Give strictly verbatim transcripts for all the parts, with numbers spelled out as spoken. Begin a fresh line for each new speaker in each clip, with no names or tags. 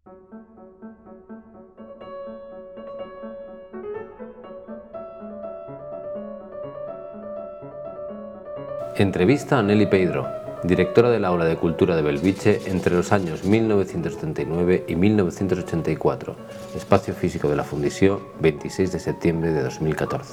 Entrevista a Nelly Peidro, directora del Aula de Cultura de Belviche entre los años mil novecientos setenta y nueve y mil novecientos ochenta y cuatro, espacio físico de la Fundició, veintiséis de septiembre de dos mil catorce.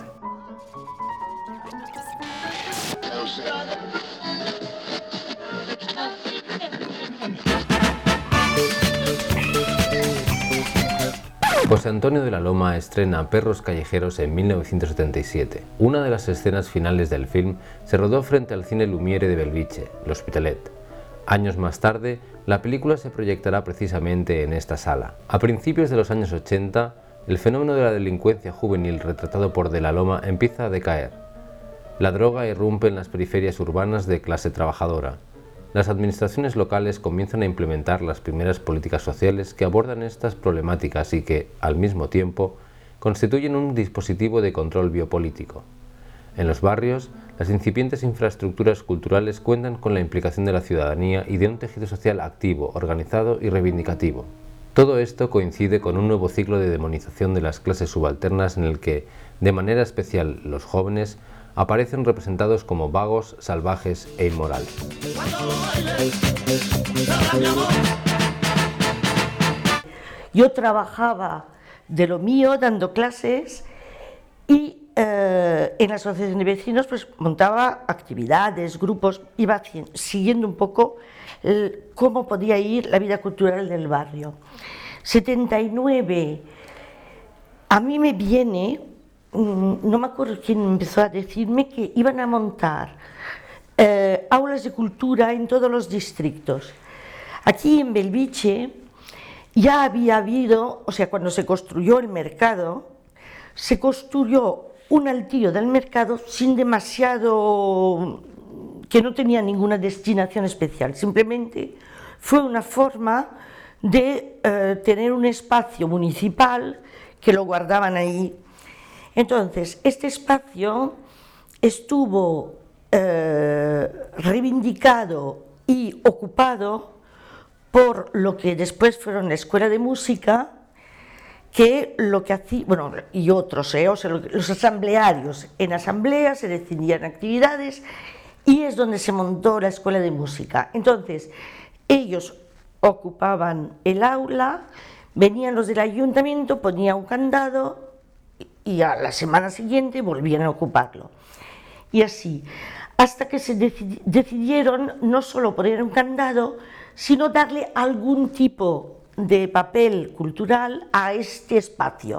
José Antonio de la Loma estrena Perros callejeros en mil novecientos setenta y siete. Una de las escenas finales del film se rodó frente al Cine Lumiere de Belviche, l'Hospitalet. Años más tarde, la película se proyectará precisamente en esta sala. A principios de los años ochenta, el fenómeno de la delincuencia juvenil retratado por de la Loma empieza a decaer. La droga irrumpe en las periferias urbanas de clase trabajadora. Las administraciones locales comienzan a implementar las primeras políticas sociales que abordan estas problemáticas y que, al mismo tiempo, constituyen un dispositivo de control biopolítico. En los barrios, las incipientes infraestructuras culturales cuentan con la implicación de la ciudadanía y de un tejido social activo, organizado y reivindicativo. Todo esto coincide con un nuevo ciclo de demonización de las clases subalternas en el que, de manera especial, los jóvenes aparecen representados como vagos, salvajes e inmorales.
Yo trabajaba de lo mío dando clases y eh, en la asociación de vecinos pues montaba actividades, grupos, iba siguiendo un poco el, cómo podía ir la vida cultural del barrio. setenta y nueve, a mí me viene, no me acuerdo quién empezó a decirme que iban a montar eh, aulas de cultura en todos los distritos. Aquí en Belviche ya había habido, o sea, cuando se construyó el mercado, se construyó un altillo del mercado sin demasiado, que no tenía ninguna destinación especial, simplemente fue una forma de eh, tener un espacio municipal que lo guardaban ahí. Entonces, este espacio estuvo eh, reivindicado y ocupado por lo que después fueron la Escuela de Música, que lo que hacía, bueno, y otros, eh, o sea, los asamblearios, en asambleas se decidían actividades y es donde se montó la Escuela de Música. Entonces, ellos ocupaban el aula, venían los del ayuntamiento, ponían un candado y a la semana siguiente volvían a ocuparlo. Y así, hasta que se decidieron no solo poner un candado, sino darle algún tipo de papel cultural a este espacio.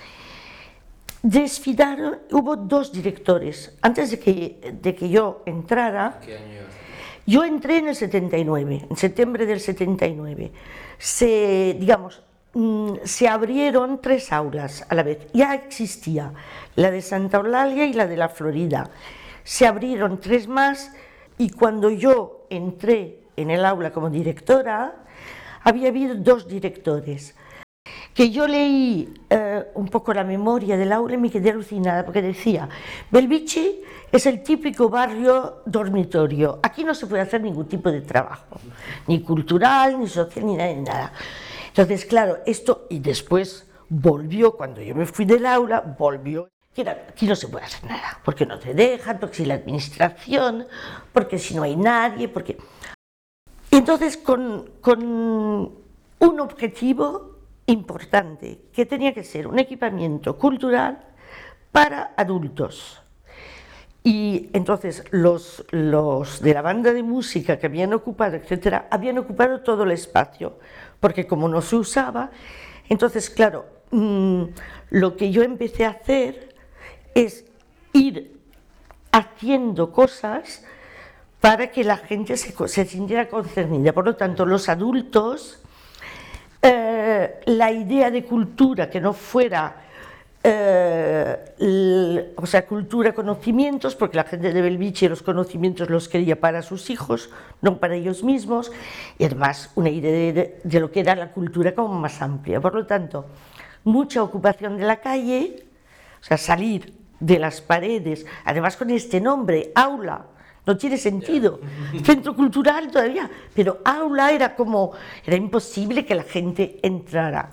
Desfilaron, hubo dos directores. Antes de que, de que yo entrara,
¿Qué año?
Yo entré en el setenta y nueve, en septiembre del setenta y nueve. Se, digamos, se abrieron tres aulas a la vez. Ya existía la de Santa Eulalia y la de la Florida. Se abrieron tres más y cuando yo entré en el aula como directora, había habido dos directores. Que yo leí eh, un poco la memoria del aula y me quedé alucinada porque decía: Belviche es el típico barrio dormitorio, aquí no se puede hacer ningún tipo de trabajo, ni cultural, ni social, ni nada, ni nada. Entonces, claro, esto, y después volvió, cuando yo me fui del aula, volvió, que era, aquí no se puede hacer nada, porque no te dejan, porque si la administración, porque si no hay nadie, porque... Entonces, con, con un objetivo importante, que tenía que ser un equipamiento cultural para adultos. Y entonces los, los de la banda de música que habían ocupado, etcétera, habían ocupado todo el espacio, porque como no se usaba, entonces claro, mmm, lo que yo empecé a hacer es ir haciendo cosas para que la gente se, se sintiera concernida. Por lo tanto, los adultos, eh, la idea de cultura que no fuera Eh, l, o sea, cultura, conocimientos, porque la gente de Belviche los conocimientos los quería para sus hijos, no para ellos mismos, y además una idea de, de lo que era la cultura como más amplia. Por lo tanto, mucha ocupación de la calle, o sea, salir de las paredes, además con este nombre, aula, no tiene sentido. Centro cultural todavía, pero aula era como, era imposible que la gente entrara.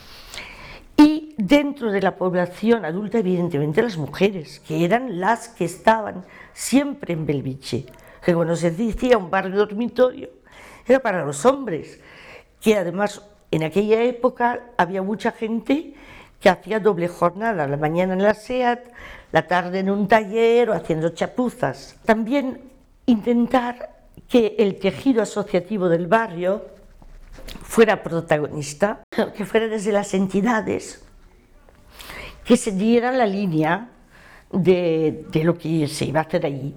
Y dentro de la población adulta, evidentemente, las mujeres, que eran las que estaban siempre en Belviche, que cuando se decía un barrio dormitorio, era para los hombres, que además en aquella época había mucha gente que hacía doble jornada, la mañana en la SEAT, la tarde en un taller o haciendo chapuzas. También intentar que el tejido asociativo del barrio fuera protagonista, que fuera desde las entidades, que se dieran la línea de, de lo que se iba a hacer allí.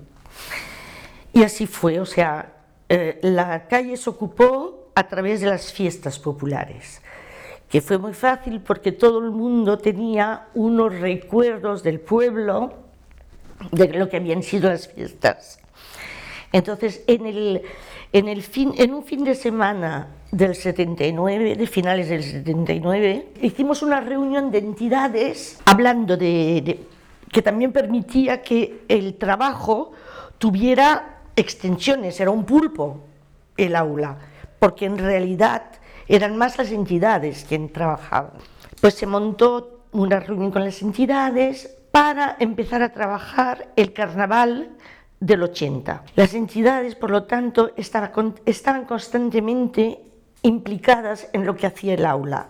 Y así fue, o sea, eh, la calle se ocupó a través de las fiestas populares, que fue muy fácil porque todo el mundo tenía unos recuerdos del pueblo de lo que habían sido las fiestas. Entonces, en, el, en, el fin, en un fin de semana del setenta y nueve, de finales del setenta y nueve, hicimos una reunión de entidades hablando de, de que también permitía que el trabajo tuviera extensiones, era un pulpo el aula, porque en realidad eran más las entidades quienes trabajaban. Pues se montó una reunión con las entidades para empezar a trabajar el carnaval del ochenta. Las entidades, por lo tanto, estaban, estaban constantemente implicadas en lo que hacía el aula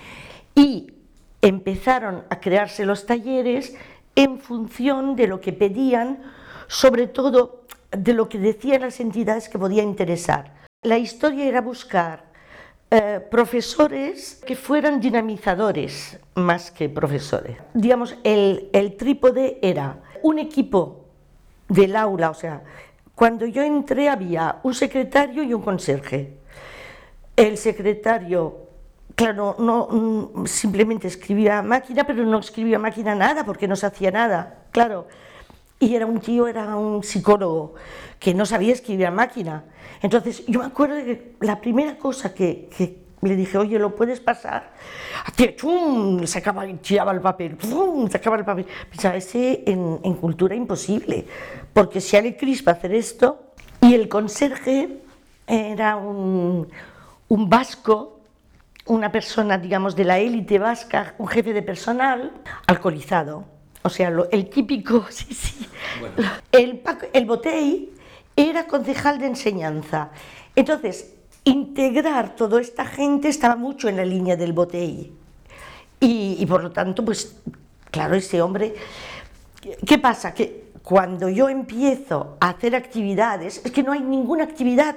y empezaron a crearse los talleres en función de lo que pedían, sobre todo de lo que decían las entidades que podía interesar. La historia era buscar eh, profesores que fueran dinamizadores más que profesores. Digamos, el, el trípode era un equipo del aula, o sea, cuando yo entré había un secretario y un conserje. El secretario, claro, no, no simplemente escribía a máquina, pero no escribía a máquina nada porque no se hacía nada, claro. Y era un tío, era un psicólogo que no sabía escribir a máquina. Entonces yo me acuerdo de que la primera cosa que, que le dije, oye, ¿lo puedes pasar? Hacía chum, sacaba, tiraba el papel, chum, sacaba el papel. Pensaba, ese en, en cultura imposible, porque si le crispa hacer esto. Y el conserje era un, un vasco, una persona, digamos, de la élite vasca, un jefe de personal, alcoholizado. O sea, lo, el típico, sí, sí. Bueno. El, el Botey era concejal de enseñanza. Entonces, integrar toda esta gente estaba mucho en la línea del Botey. Y, y por lo tanto, pues, claro, ese hombre... ¿Qué pasa? Que cuando yo empiezo a hacer actividades, es que no hay ninguna actividad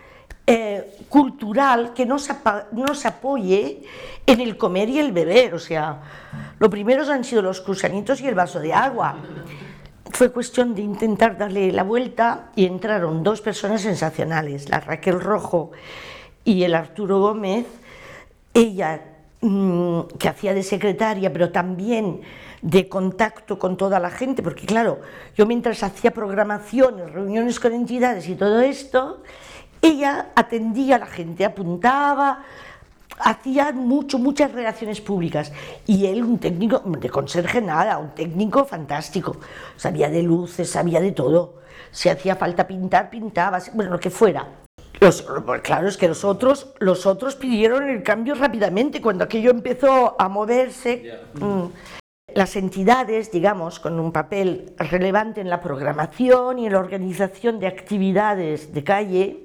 eh, cultural que no se, no se apoye en el comer y el beber, o sea... Lo primeros han sido los cruzanitos y el vaso de agua. Fue cuestión de intentar darle la vuelta y entraron dos personas sensacionales, la Raquel Rojo y el Arturo Gómez. Ella, mmm, que hacía de secretaria, pero también de contacto con toda la gente, porque claro, yo mientras hacía programaciones, reuniones con entidades y todo esto, ella atendía a la gente, apuntaba, hacía mucho, muchas relaciones públicas, y él, un técnico, de conserje nada, un técnico fantástico, sabía de luces, sabía de todo, si hacía falta pintar, pintaba, bueno, lo que fuera. Los, claro, es que los otros, los otros pidieron el cambio rápidamente, cuando aquello empezó a moverse. Yeah. Mmm, las entidades, digamos, con un papel relevante en la programación y en la organización de actividades de calle,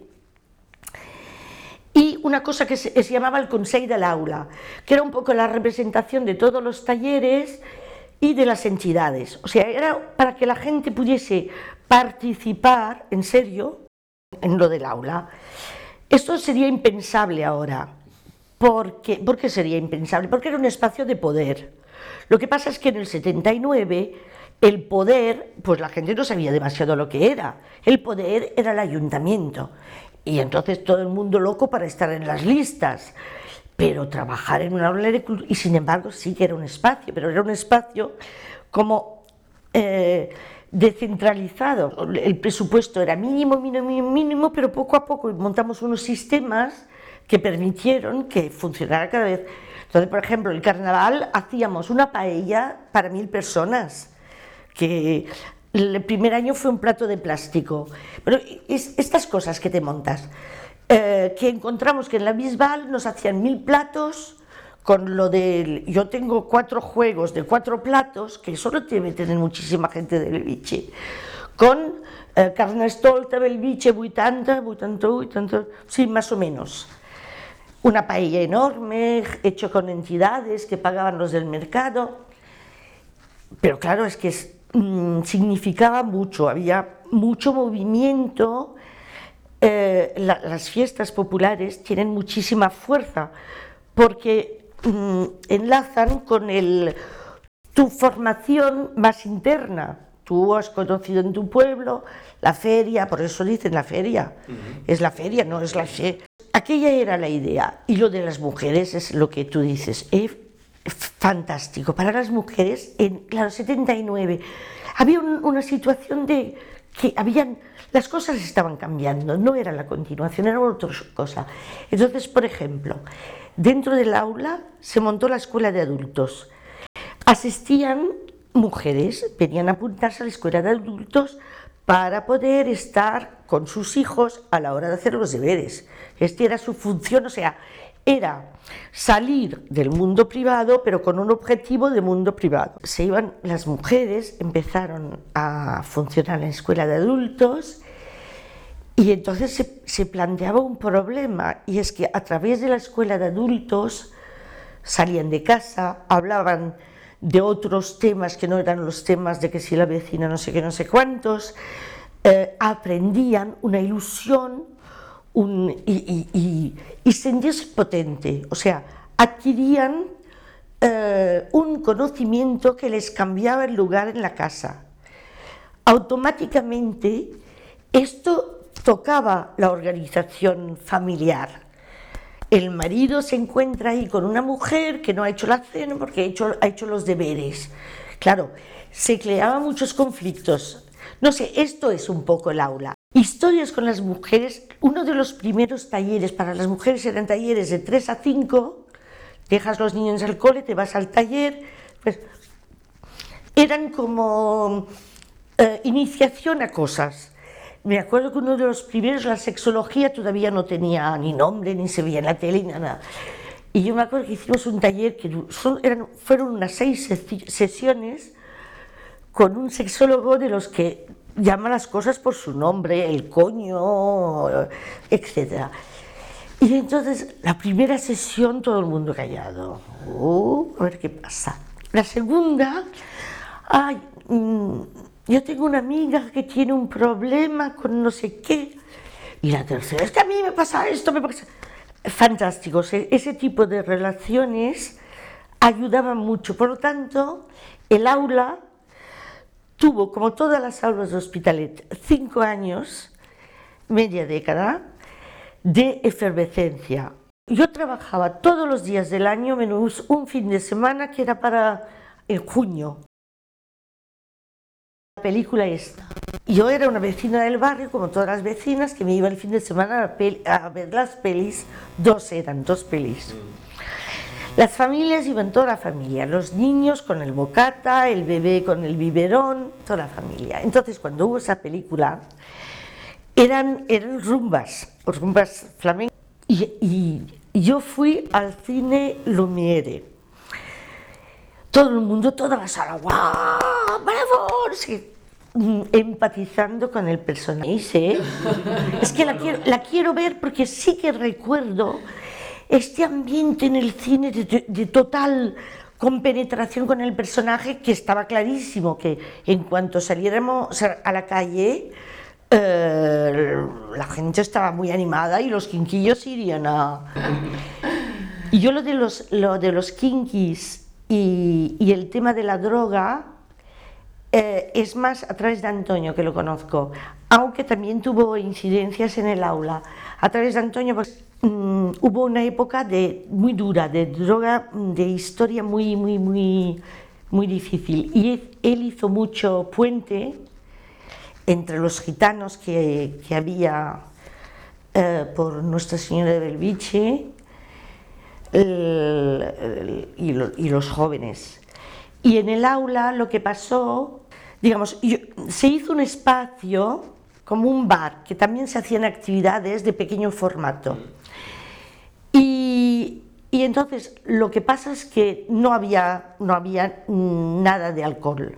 y una cosa que se, se llamaba el Consell de l'Aula, que era un poco la representación de todos los talleres y de las entidades. O sea, era para que la gente pudiese participar en serio en lo del aula. Esto sería impensable ahora. ¿Por qué? ¿Por qué sería impensable? Porque era un espacio de poder. Lo que pasa es que en el setenta y nueve el poder, pues la gente no sabía demasiado lo que era. El poder era el ayuntamiento. Y entonces todo el mundo loco para estar en las listas, pero trabajar en una aula de cultura, y sin embargo sí que era un espacio, pero era un espacio como eh, descentralizado. El presupuesto era mínimo, mínimo, mínimo, pero poco a poco montamos unos sistemas que permitieron que funcionara cada vez. Entonces, por ejemplo, el carnaval hacíamos una paella para mil personas, que El primer año fue un plato de plástico. Pero es, estas cosas que te montas, eh, que encontramos que en la Bisbal nos hacían mil platos, con lo del... Yo tengo cuatro juegos de cuatro platos, que solo debe tener muchísima gente de Belvitge, con eh, Carnestolta, Belvitge, vuitanta, vuitanta, vuitanta, sí, más o menos. Una paella enorme, hecho con entidades que pagaban los del mercado. Pero claro, es que es, mmm, significaba mucho, había mucho movimiento. Eh, la, las fiestas populares tienen muchísima fuerza, porque enlazan con el, tu formación más interna. Tú has conocido en tu pueblo la feria, por eso dicen la feria, uh-huh. Es la feria, no es la fe. Aquella era la idea, y lo de las mujeres es lo que tú dices, es fantástico. Para las mujeres, en claro, setenta y nueve, había un, una situación de que habían, las cosas estaban cambiando, no era la continuación, era otra cosa. Entonces, por ejemplo, dentro del aula se montó la escuela de adultos. Asistían mujeres, venían a apuntarse a la escuela de adultos para poder estar con sus hijos a la hora de hacer los deberes. Esta era su función, o sea, era salir del mundo privado, pero con un objetivo de mundo privado. Se iban, las mujeres empezaron a funcionar en la escuela de adultos. Y entonces se, se planteaba un problema, y es que a través de la escuela de adultos salían de casa, hablaban de otros temas que no eran los temas de que si la vecina no sé qué, no sé cuántos, eh, aprendían una ilusión un, y, y, y, y sentirse potente, o sea, adquirían eh, un conocimiento que les cambiaba el lugar en la casa. Automáticamente esto tocaba la organización familiar. El marido se encuentra ahí con una mujer que no ha hecho la cena porque ha hecho, ha hecho los deberes. Claro, se creaban muchos conflictos. No sé, esto es un poco el aula. Historias con las mujeres, uno de los primeros talleres para las mujeres eran talleres de tres a cinco, dejas los niños al cole, te vas al taller, pues, eran como eh, iniciación a cosas. Me acuerdo que uno de los primeros, la sexología, todavía no tenía ni nombre, ni se veía en la tele, ni nada. Y yo me acuerdo que hicimos un taller que son, eran, fueron unas seis sesiones con un sexólogo de los que llama las cosas por su nombre, el coño, etcétera. Y entonces, la primera sesión, todo el mundo callado. Uh, a ver qué pasa. La segunda, ay, mmm, yo tengo una amiga que tiene un problema con no sé qué. Y la tercera, es que a mí me pasa esto, me pasa... Fantástico, ese tipo de relaciones ayudaban mucho. Por lo tanto, el aula tuvo, como todas las aulas de Hospitalet, cinco años, media década, de efervescencia. Yo trabajaba todos los días del año, menos un fin de semana que era para en junio. La película esta. Yo era una vecina del barrio, como todas las vecinas, que me iba el fin de semana a, peli, a ver las pelis. Dos eran, dos pelis. Las familias iban toda la familia, los niños con el bocata, el bebé con el biberón, toda la familia. Entonces, cuando hubo esa película, eran, eran rumbas, rumbas flamencas. Y, y, y yo fui al cine Lumiere. Todo el mundo, toda la sala, ¡guau! ¡Bravo! Sí, empatizando con el personaje. ¿Sí? Es que la quiero, la quiero ver porque sí que recuerdo este ambiente en el cine de, de, de total compenetración con el personaje, que estaba clarísimo que en cuanto saliéramos a la calle, eh, la gente estaba muy animada y los quinquillos irían a... Y yo lo de los, lo de los quinquis y, y el tema de la droga, eh, es más a través de Antonio que lo conozco, aunque también tuvo incidencias en el aula. A través de Antonio, pues, um, hubo una época de, muy dura, de droga, de historia muy, muy, muy, muy difícil. Y él hizo mucho puente entre los gitanos que, que había eh, por Nuestra Señora de Belvitge el, el, y, lo, y los jóvenes. Y en el aula lo que pasó, digamos, yo, se hizo un espacio como un bar, que también se hacían actividades de pequeño formato. Y, y entonces lo que pasa es que no había, no había nada de alcohol.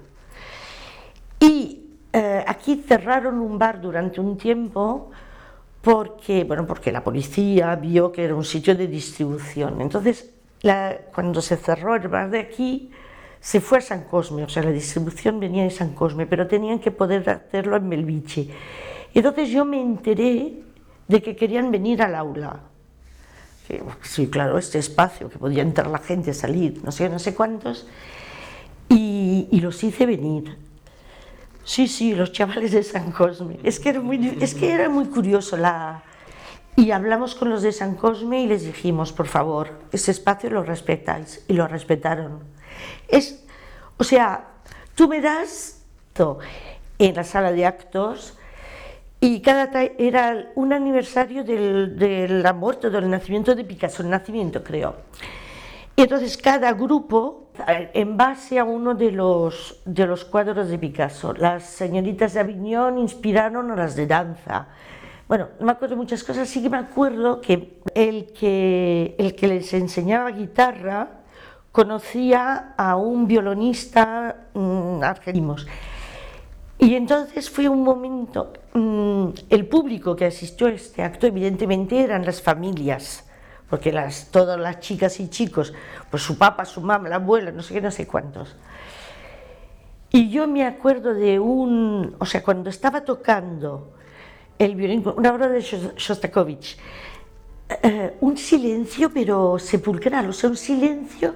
Y eh, aquí cerraron un bar durante un tiempo porque, bueno, porque la policía vio que era un sitio de distribución. Entonces, la, cuando se cerró el bar de aquí, se fue a San Cosme, o sea, la distribución venía de San Cosme, pero tenían que poder hacerlo en Belviche. Entonces yo me enteré de que querían venir al aula. Sí, claro, este espacio, que podía entrar la gente, salir, no sé, no sé cuántos, y, y los hice venir. Sí, sí, los chavales de San Cosme. Es que era muy, es que era muy curioso la... Y hablamos con los de San Cosme y les dijimos, por favor, ese espacio lo respetáis, y lo respetaron. Es, o sea, tú me das en la sala de actos y cada era un aniversario del, de la muerte o del nacimiento de Picasso, el nacimiento creo. Y entonces cada grupo, en base a uno de los, de los cuadros de Picasso, las señoritas de Aviñón inspiraron a las de danza. Bueno, no me acuerdo muchas cosas, sí que me acuerdo que el que, el que les enseñaba guitarra conocía a un violonista mmm, argentino. Y entonces fue un momento, mmm, el público que asistió a este acto evidentemente eran las familias, porque las, todas las chicas y chicos, pues su papá, su mamá, la abuela, no sé qué, no sé cuántos. Y yo me acuerdo de un, o sea, cuando estaba tocando el violín, una obra de Shostakovich, eh, un silencio pero sepulcral, o sea, un silencio.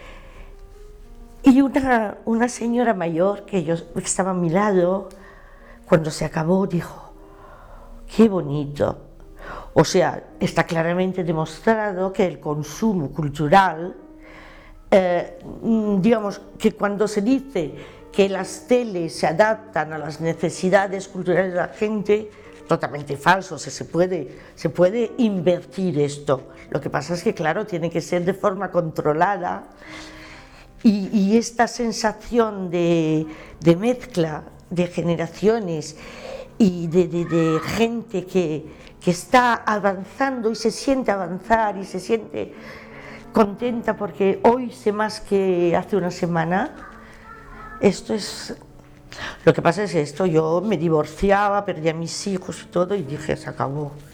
Y una, una señora mayor que, yo, que estaba a mi lado, cuando se acabó, dijo, qué bonito. O sea, está claramente demostrado que el consumo cultural, eh, digamos, que cuando se dice que las teles se adaptan a las necesidades culturales de la gente, totalmente falso, o sea, se puede, se puede invertir esto. Lo que pasa es que, claro, tiene que ser de forma controlada. Y, y esta sensación de, de mezcla de generaciones y de, de, de gente que, que está avanzando y se siente avanzar y se siente contenta porque hoy sé más que hace una semana, esto es... Lo que pasa es esto, yo me divorciaba, perdí a mis hijos y todo y dije, se acabó.